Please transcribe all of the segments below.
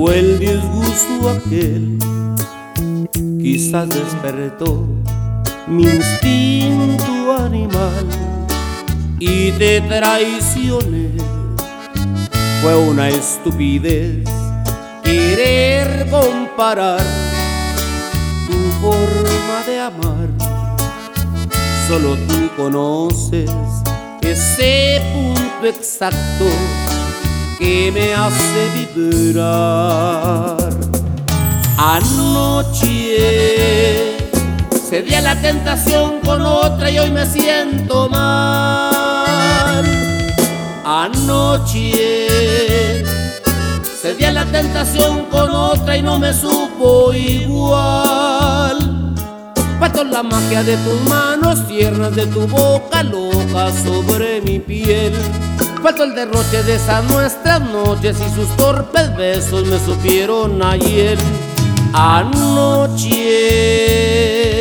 Fue el disgusto aquel, quizás despertó mi instinto animal y te traicioné. Fue una estupidez querer comparar tu forma de amar. Solo tú conoces ese punto exacto que me hace vibrar. Anoche cedí a la tentación con otra y hoy me siento mal. Anoche cedí a la tentación con otra y no me supo igual. Faltó la magia de tus manos tiernas, de tu boca loca sobre mi piel. Faltó el derroche de esas nuestras noches y sus torpes besos me supieron ayer. Anoche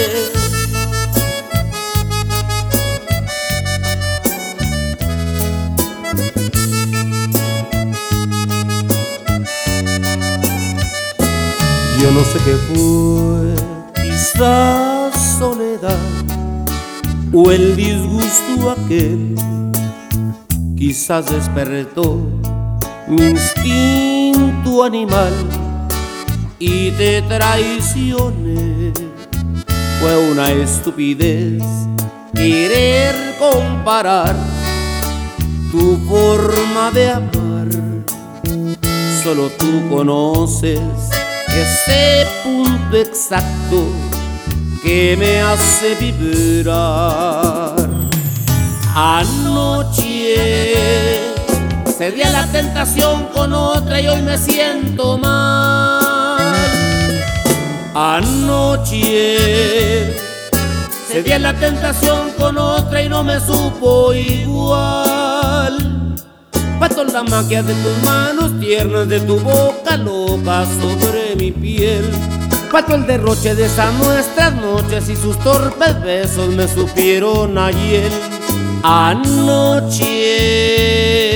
yo no sé qué fue, quizás soledad o el disgusto aquel, quizás despertó mi instinto animal y te traicioné. Fue una estupidez querer comparar tu forma de amar. Solo tú conoces ese punto exacto que me hace vibrar. Anoche cedí a la tentación con otra y hoy me siento mal. Anoche cedí a la tentación con otra y no me supo igual. Faltó la magia de tus manos tiernas, de tu boca loca sobre mi piel. Faltó el derroche de esas nuestras noches y sus torpes besos me supieron ayer. Anoche